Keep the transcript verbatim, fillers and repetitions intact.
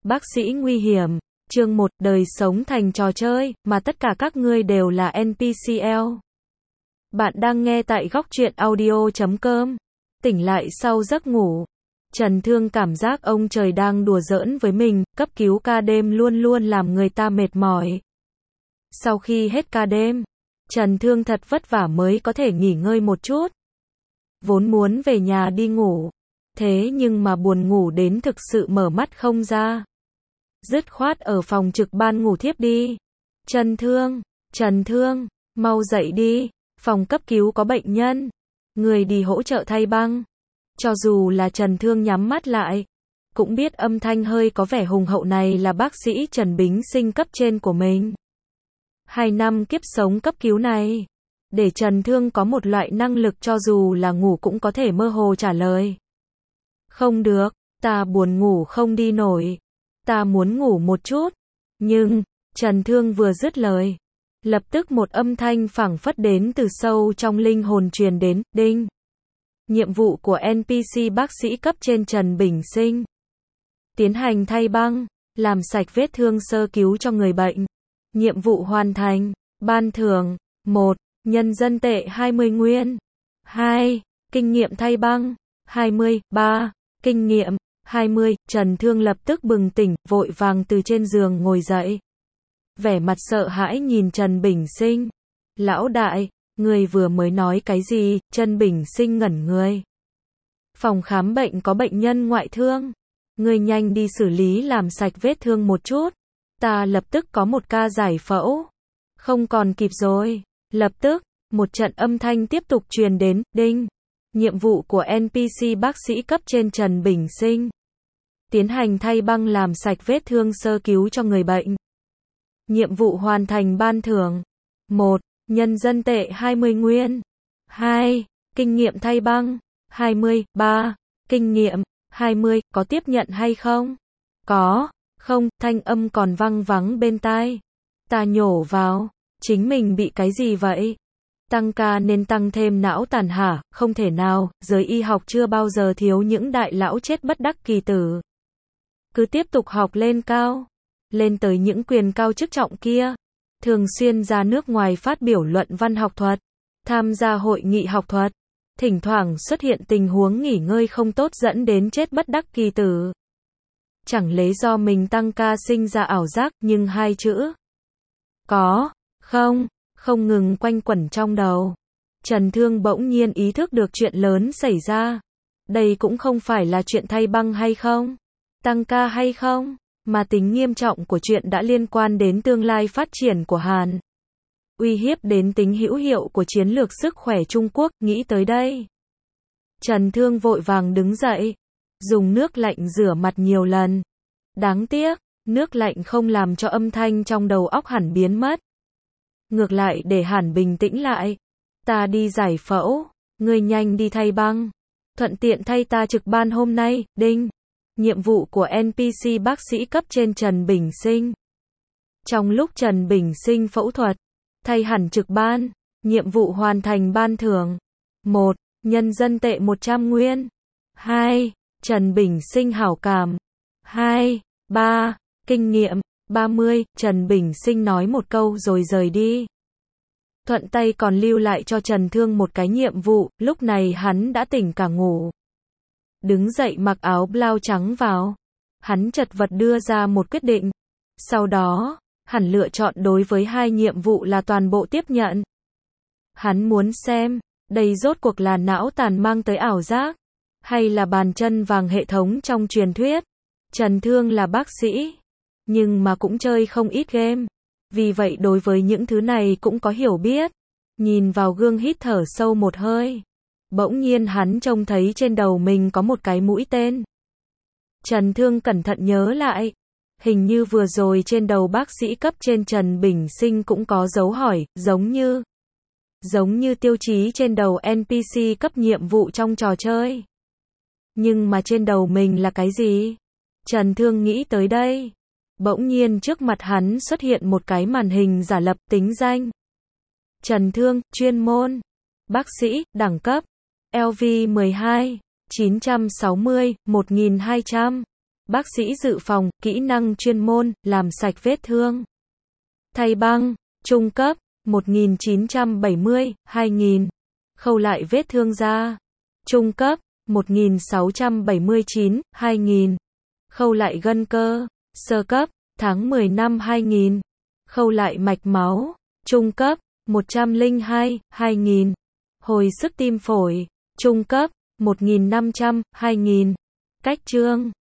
Bác sĩ nguy hiểm. Chương một, đời sống thành trò chơi, mà tất cả các ngươi đều là en pê xê lờ. Bạn đang nghe tại góc truyện audio chấm com. Tỉnh lại sau giấc ngủ. Trần Thương cảm giác ông trời đang đùa giỡn với mình, cấp cứu ca đêm luôn luôn làm người ta mệt mỏi. Sau khi hết ca đêm, Trần Thương thật vất vả mới có thể nghỉ ngơi một chút. Vốn muốn về nhà đi ngủ. Thế nhưng mà buồn ngủ đến thực sự mở mắt không ra. Dứt khoát ở phòng trực ban ngủ thiếp đi. Trần Thương, Trần Thương, mau dậy đi, phòng cấp cứu có bệnh nhân. Người đi hỗ trợ thay băng. Cho dù là Trần Thương nhắm mắt lại, cũng biết âm thanh hơi có vẻ hùng hậu này là bác sĩ Trần Bính Sinh cấp trên của mình. Hai năm kiếp sống cấp cứu này, để Trần Thương có một loại năng lực cho dù là ngủ cũng có thể mơ hồ trả lời. Không được, ta buồn ngủ không đi nổi. Ta muốn ngủ một chút. Nhưng, Trần Thương vừa dứt lời, lập tức một âm thanh phảng phất đến từ sâu trong linh hồn truyền đến, đinh. Nhiệm vụ của en pê xê bác sĩ cấp trên Trần Bính Sinh. Tiến hành thay băng, làm sạch vết thương sơ cứu cho người bệnh. Nhiệm vụ hoàn thành, ban thưởng, một. Nhân dân tệ hai mươi nguyên. hai. Kinh nghiệm thay băng, hai mươi. ba. Kinh nghiệm, hai mươi. Trần Thương lập tức bừng tỉnh, vội vàng từ trên giường ngồi dậy. Vẻ mặt sợ hãi nhìn Trần Bính Sinh. Lão đại, người vừa mới nói cái gì? Trần Bính Sinh ngẩn người. Phòng khám bệnh có bệnh nhân ngoại thương. Người nhanh đi xử lý làm sạch vết thương một chút. Ta lập tức có một ca giải phẫu. Không còn kịp rồi. Lập tức, một trận âm thanh tiếp tục truyền đến, đinh. Nhiệm vụ của en pê xê bác sĩ cấp trên Trần Bính Sinh. Tiến hành thay băng làm sạch vết thương sơ cứu cho người bệnh. Nhiệm vụ hoàn thành ban thưởng. một. Nhân dân tệ hai mươi nguyên. hai. Kinh nghiệm thay băng, hai mươi. ba. Kinh nghiệm, hai mươi. Có tiếp nhận hay không? Có. Không, thanh âm còn văng vắng bên tai. Ta nhổ vào. Chính mình bị cái gì vậy? Tăng ca nên tăng thêm não tàn hả? Không thể nào, giới y học chưa bao giờ thiếu những đại lão chết bất đắc kỳ tử. Cứ tiếp tục học lên cao. Lên tới những quyền cao chức trọng kia. Thường xuyên ra nước ngoài phát biểu luận văn học thuật. Tham gia hội nghị học thuật. Thỉnh thoảng xuất hiện tình huống nghỉ ngơi không tốt dẫn đến chết bất đắc kỳ tử. Chẳng lấy do mình tăng ca sinh ra ảo giác, nhưng hai chữ có, không, không ngừng quanh quẩn trong đầu. Trần Thương bỗng nhiên ý thức được chuyện lớn xảy ra. Đây cũng không phải là chuyện thay băng hay không, tăng ca hay không, mà tính nghiêm trọng của chuyện đã liên quan đến tương lai phát triển của Hàn. Uy hiếp đến tính hữu hiệu của chiến lược sức khỏe Trung Quốc, nghĩ tới đây. Trần Thương vội vàng đứng dậy, dùng nước lạnh rửa mặt nhiều lần. Đáng tiếc, nước lạnh không làm cho âm thanh trong đầu óc hẳn biến mất. Ngược lại để hẳn bình tĩnh lại. Ta đi giải phẫu, ngươi nhanh đi thay băng. Thuận tiện thay ta trực ban hôm nay, đinh. Nhiệm vụ của en pê xê bác sĩ cấp trên Trần Bính Sinh. Trong lúc Trần Bính Sinh phẫu thuật, thay hẳn trực ban, nhiệm vụ hoàn thành ban thưởng. một. Nhân dân tệ một trăm nguyên. hai. Trần Bính Sinh hảo cảm. hai. ba. Kinh nghiệm, ba mươi. Trần Bính Sinh nói một câu rồi rời đi. Thuận tay còn lưu lại cho Trần Thương một cái nhiệm vụ, lúc này hắn đã tỉnh cả ngủ. Đứng dậy mặc áo blau trắng vào. Hắn chật vật đưa ra một quyết định. Sau đó, hắn lựa chọn đối với hai nhiệm vụ là toàn bộ tiếp nhận. Hắn muốn xem, đây rốt cuộc là não tàn mang tới ảo giác, hay là bàn chân vàng hệ thống trong truyền thuyết. Trần Thương là bác sĩ, nhưng mà cũng chơi không ít game. Vì vậy đối với những thứ này cũng có hiểu biết. Nhìn vào gương hít thở sâu một hơi. Bỗng nhiên hắn trông thấy trên đầu mình có một cái mũi tên. Trần Thương cẩn thận nhớ lại. Hình như vừa rồi trên đầu bác sĩ cấp trên Trần Bính Sinh cũng có dấu hỏi, giống như Giống như tiêu chí trên đầu en pê xê cấp nhiệm vụ trong trò chơi. Nhưng mà trên đầu mình là cái gì? Trần Thương nghĩ tới đây. Bỗng nhiên trước mặt hắn xuất hiện một cái màn hình giả lập, tính danh. Trần Thương, chuyên môn. Bác sĩ, đẳng cấp. lờ vê mười hai, chín trăm sáu mươi, một nghìn hai trăm. Bác sĩ dự phòng, kỹ năng chuyên môn, làm sạch vết thương. Thay băng, trung cấp, một nghìn chín trăm bảy mươi, hai nghìn. Khâu lại vết thương da. Trung cấp, một nghìn sáu trăm bảy mươi chín, hai nghìn. Khâu lại gân cơ. Sơ cấp, tháng mười năm hai nghìn. Khâu lại mạch máu. Trung cấp, một trăm lẻ hai, hai nghìn. Hồi sức tim phổi. Trung cấp, một nghìn năm trăm, hai nghìn. Cách chương